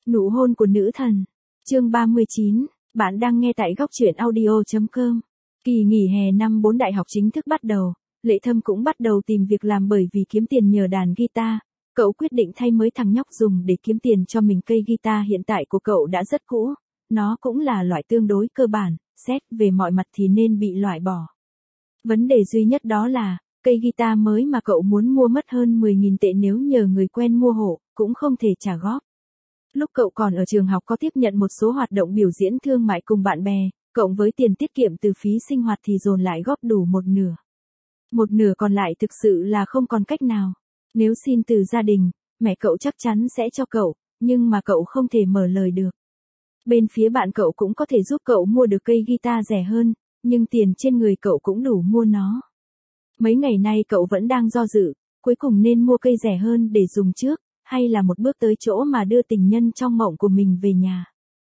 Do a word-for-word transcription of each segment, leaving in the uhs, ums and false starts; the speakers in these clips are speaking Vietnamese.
Nụ hôn của nữ thần. Chương ba mươi chín, bạn đang nghe tại góc truyện audio chấm com. Kỳ nghỉ hè năm bốn đại học chính thức bắt đầu, Lệ Thâm cũng bắt đầu tìm việc làm bởi vì kiếm tiền nhờ đàn guitar. Cậu quyết định thay mới thằng nhóc dùng để kiếm tiền cho mình. Cây guitar hiện tại của cậu đã rất cũ, nó cũng là loại tương đối cơ bản, xét về mọi mặt thì nên bị loại bỏ. Vấn đề duy nhất đó là, cây guitar mới mà cậu muốn mua mất hơn mười nghìn tệ, nếu nhờ người quen mua hộ, cũng không thể trả góp. Lúc cậu còn ở trường học có tiếp nhận một số hoạt động biểu diễn thương mại cùng bạn bè, cộng với tiền tiết kiệm từ phí sinh hoạt thì dồn lại góp đủ một nửa. Một nửa còn lại thực sự là không còn cách nào. Nếu xin từ gia đình, mẹ cậu chắc chắn sẽ cho cậu, nhưng mà cậu không thể mở lời được. Bên phía bạn cậu cũng có thể giúp cậu mua được cây guitar rẻ hơn, nhưng tiền trên người cậu cũng đủ mua nó. Mấy ngày nay cậu vẫn đang do dự, cuối cùng nên mua cây rẻ hơn để dùng trước, hay là một bước tới chỗ mà đưa tình nhân trong mộng của mình về nhà.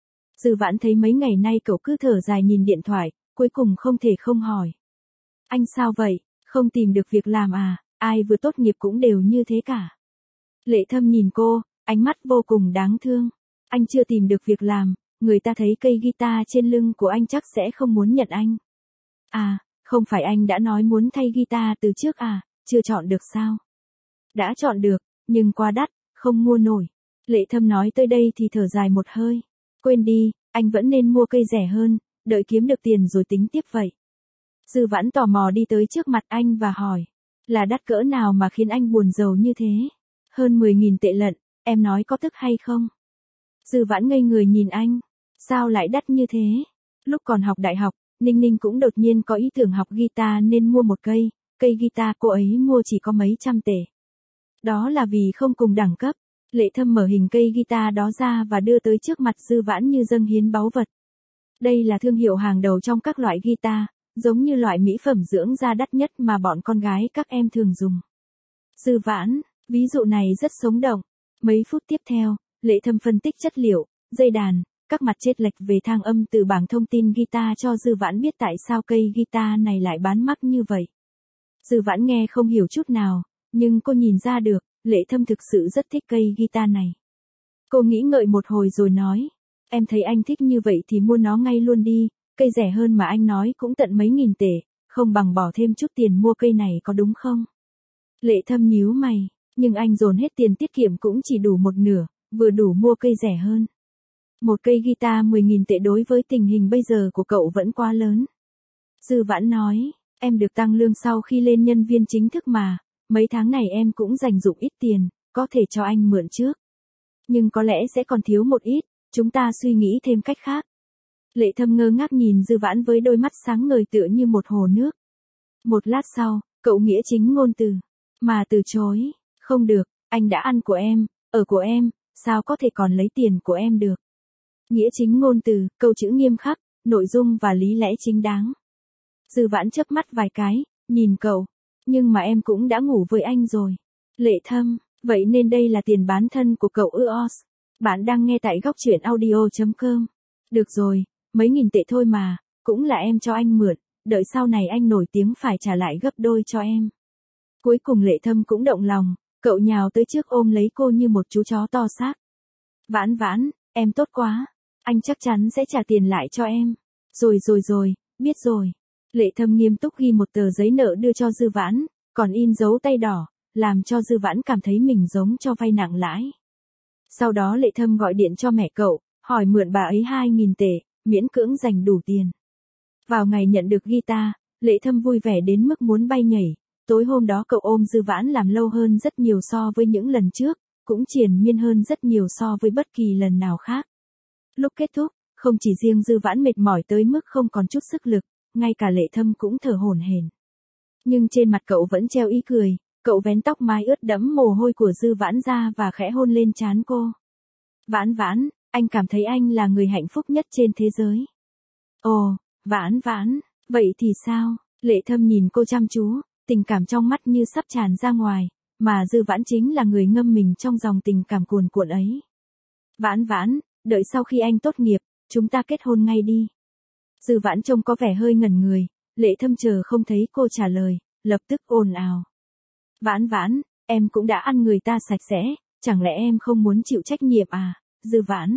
Dư Vãn thấy mấy ngày nay cậu cứ thở dài nhìn điện thoại, cuối cùng không thể không hỏi. Anh sao vậy, không tìm được việc làm à, ai vừa tốt nghiệp cũng đều như thế cả. Lệ Thâm nhìn cô, ánh mắt vô cùng đáng thương. Anh chưa tìm được việc làm, người ta thấy cây guitar trên lưng của anh chắc sẽ không muốn nhận anh. À, không phải anh đã nói muốn thay guitar từ trước à, chưa chọn được sao? Đã chọn được, nhưng quá đắt, không mua nổi. Lệ Thâm nói tới đây thì thở dài một hơi. Quên đi, anh vẫn nên mua cây rẻ hơn, đợi kiếm được tiền rồi tính tiếp vậy. Dư Vãn tò mò đi tới trước mặt anh và hỏi. Là đắt cỡ nào mà khiến anh buồn rầu như thế? Hơn mười nghìn tệ lận, em nói có tức hay không? Dư Vãn ngây người nhìn anh. Sao lại đắt như thế? Lúc còn học đại học, Ninh Ninh cũng đột nhiên có ý tưởng học guitar nên mua một cây. Cây guitar cô ấy mua chỉ có mấy trăm tệ. Đó là vì không cùng đẳng cấp. Lệ Thâm mở hình cây guitar đó ra và đưa tới trước mặt Dư Vãn như dâng hiến báu vật. Đây là thương hiệu hàng đầu trong các loại guitar, giống như loại mỹ phẩm dưỡng da đắt nhất mà bọn con gái các em thường dùng. Dư Vãn, ví dụ này rất sống động. Mấy phút tiếp theo, Lệ Thâm phân tích chất liệu, dây đàn, các mặt chênh lệch về thang âm từ bảng thông tin guitar cho Dư Vãn biết tại sao cây guitar này lại bán mắc như vậy. Dư Vãn nghe không hiểu chút nào, nhưng cô nhìn ra được, Lệ Thâm thực sự rất thích cây guitar này. Cô nghĩ ngợi một hồi rồi nói, em thấy anh thích như vậy thì mua nó ngay luôn đi, cây rẻ hơn mà anh nói cũng tận mấy nghìn tệ, không bằng bỏ thêm chút tiền mua cây này có đúng không? Lệ Thâm nhíu mày, nhưng anh dồn hết tiền tiết kiệm cũng chỉ đủ một nửa, vừa đủ mua cây rẻ hơn. Một cây guitar mười nghìn tệ đối với tình hình bây giờ của cậu vẫn quá lớn. Dư Vãn nói, em được tăng lương sau khi lên nhân viên chính thức mà, mấy tháng này em cũng dành dụm ít tiền, có thể cho anh mượn trước. Nhưng có lẽ sẽ còn thiếu một ít, chúng ta suy nghĩ thêm cách khác. Lệ Thâm ngơ ngác nhìn Dư Vãn với đôi mắt sáng ngời tựa như một hồ nước. Một lát sau, cậu nghĩa chính ngôn từ, mà từ chối, không được, anh đã ăn của em, ở của em, sao có thể còn lấy tiền của em được. Nghĩa chính ngôn từ, câu chữ nghiêm khắc, nội dung và lý lẽ chính đáng. Dư Vãn chớp mắt vài cái, nhìn cậu, nhưng mà em cũng đã ngủ với anh rồi. Lệ Thâm, vậy nên đây là tiền bán thân của cậu ư? Bạn đang nghe tại góc truyện audio chấm com. Được rồi, mấy nghìn tệ thôi mà, cũng là em cho anh mượn, đợi sau này anh nổi tiếng phải trả lại gấp đôi cho em. Cuối cùng Lệ Thâm cũng động lòng, cậu nhào tới trước ôm lấy cô như một chú chó to xác. Vãn Vãn, em tốt quá, anh chắc chắn sẽ trả tiền lại cho em. Rồi rồi rồi, biết rồi. Lệ Thâm nghiêm túc ghi một tờ giấy nợ đưa cho Dư Vãn, còn in dấu tay đỏ, làm cho Dư Vãn cảm thấy mình giống cho vay nặng lãi. Sau đó Lệ Thâm gọi điện cho mẹ cậu, hỏi mượn bà ấy hai nghìn tệ, miễn cưỡng dành đủ tiền. Vào ngày nhận được guitar, Lệ Thâm vui vẻ đến mức muốn bay nhảy. Tối hôm đó cậu ôm Dư Vãn làm lâu hơn rất nhiều so với những lần trước, cũng triền miên hơn rất nhiều so với bất kỳ lần nào khác. Lúc kết thúc, không chỉ riêng Dư Vãn mệt mỏi tới mức không còn chút sức lực, ngay cả Lệ Thâm cũng thở hổn hển. Nhưng trên mặt cậu vẫn treo ý cười, cậu vén tóc mái ướt đẫm mồ hôi của Dư Vãn ra và khẽ hôn lên trán cô. Vãn Vãn, anh cảm thấy anh là người hạnh phúc nhất trên thế giới. Ồ, Vãn Vãn, vậy thì sao? Lệ Thâm nhìn cô chăm chú, tình cảm trong mắt như sắp tràn ra ngoài, mà Dư Vãn chính là người ngâm mình trong dòng tình cảm cuồn cuộn ấy. Vãn Vãn, đợi sau khi anh tốt nghiệp, chúng ta kết hôn ngay đi. Dư Vãn trông có vẻ hơi ngẩn người, Lệ Thâm chờ không thấy cô trả lời, lập tức ồn ào. Vãn Vãn, em cũng đã ăn người ta sạch sẽ, chẳng lẽ em không muốn chịu trách nhiệm à? Dư Vãn.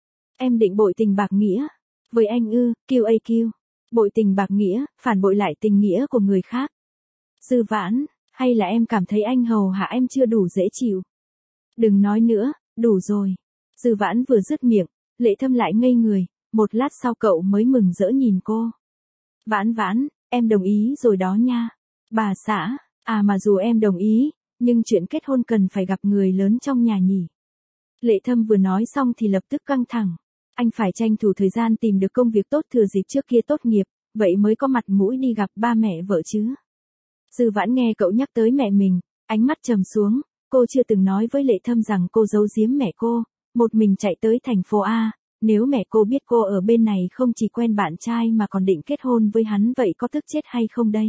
Em định bội tình bạc nghĩa. Với anh ư, kiu a kiu. Bội tình bạc nghĩa, phản bội lại tình nghĩa của người khác. Dư Vãn, hay là em cảm thấy anh hầu hạ em chưa đủ dễ chịu? Đừng nói nữa, đủ rồi. Dư Vãn vừa dứt miệng, Lệ Thâm lại ngây người, một lát sau cậu mới mừng rỡ nhìn cô. Vãn Vãn, em đồng ý rồi đó nha. Bà xã, à mà dù em đồng ý, nhưng chuyện kết hôn cần phải gặp người lớn trong nhà nhỉ. Lệ Thâm vừa nói xong thì lập tức căng thẳng. Anh phải tranh thủ thời gian tìm được công việc tốt thừa dịp trước kia tốt nghiệp, vậy mới có mặt mũi đi gặp ba mẹ vợ chứ. Dư Vãn nghe cậu nhắc tới mẹ mình, ánh mắt trầm xuống, cô chưa từng nói với Lệ Thâm rằng cô giấu giếm mẹ cô, một mình chạy tới thành phố A, nếu mẹ cô biết cô ở bên này không chỉ quen bạn trai mà còn định kết hôn với hắn vậy có tức chết hay không đây?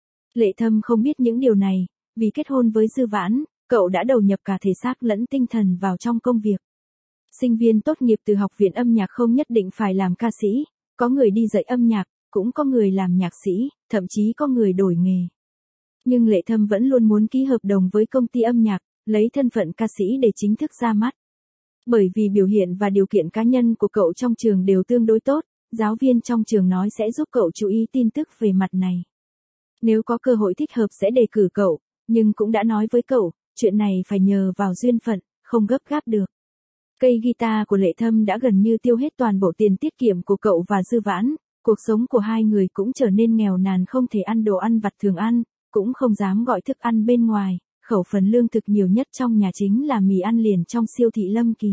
Lệ Thâm không biết những điều này, vì kết hôn với Dư Vãn, cậu đã đầu nhập cả thể xác lẫn tinh thần vào trong công việc. Sinh viên tốt nghiệp từ học viện âm nhạc không nhất định phải làm ca sĩ, có người đi dạy âm nhạc, cũng có người làm nhạc sĩ, thậm chí có người đổi nghề. Nhưng Lệ Thâm vẫn luôn muốn ký hợp đồng với công ty âm nhạc, lấy thân phận ca sĩ để chính thức ra mắt. Bởi vì biểu hiện và điều kiện cá nhân của cậu trong trường đều tương đối tốt, giáo viên trong trường nói sẽ giúp cậu chú ý tin tức về mặt này. Nếu có cơ hội thích hợp sẽ đề cử cậu, nhưng cũng đã nói với cậu, chuyện này phải nhờ vào duyên phận, không gấp gáp được. Cây guitar của Lệ Thâm đã gần như tiêu hết toàn bộ tiền tiết kiệm của cậu và Dư Vãn, cuộc sống của hai người cũng trở nên nghèo nàn, không thể ăn đồ ăn vặt thường ăn, cũng không dám gọi thức ăn bên ngoài, khẩu phần lương thực nhiều nhất trong nhà chính là mì ăn liền trong siêu thị Lâm Kỳ.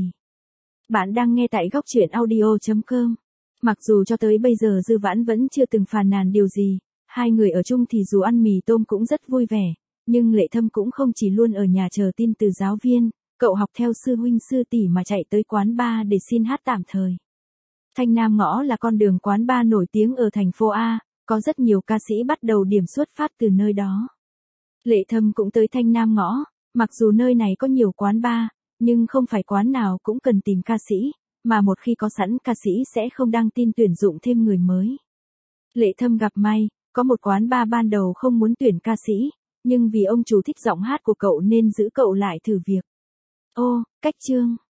Bạn đang nghe tại góc truyện audio chấm com. Mặc dù cho tới bây giờ Dư Vãn vẫn chưa từng phàn nàn điều gì, hai người ở chung thì dù ăn mì tôm cũng rất vui vẻ, nhưng Lệ Thâm cũng không chỉ luôn ở nhà chờ tin từ giáo viên, cậu học theo sư huynh sư tỷ mà chạy tới quán bar để xin hát tạm thời. Thanh Nam Ngõ là con đường quán bar nổi tiếng ở thành phố A, có rất nhiều ca sĩ bắt đầu điểm xuất phát từ nơi đó. Lệ Thâm cũng tới Thanh Nam Ngõ, mặc dù nơi này có nhiều quán bar, nhưng không phải quán nào cũng cần tìm ca sĩ, mà một khi có sẵn ca sĩ sẽ không đăng tin tuyển dụng thêm người mới. Lệ Thâm gặp may, có một quán bar ban đầu không muốn tuyển ca sĩ, nhưng vì ông chủ thích giọng hát của cậu nên giữ cậu lại thử việc. Ô, cách chương.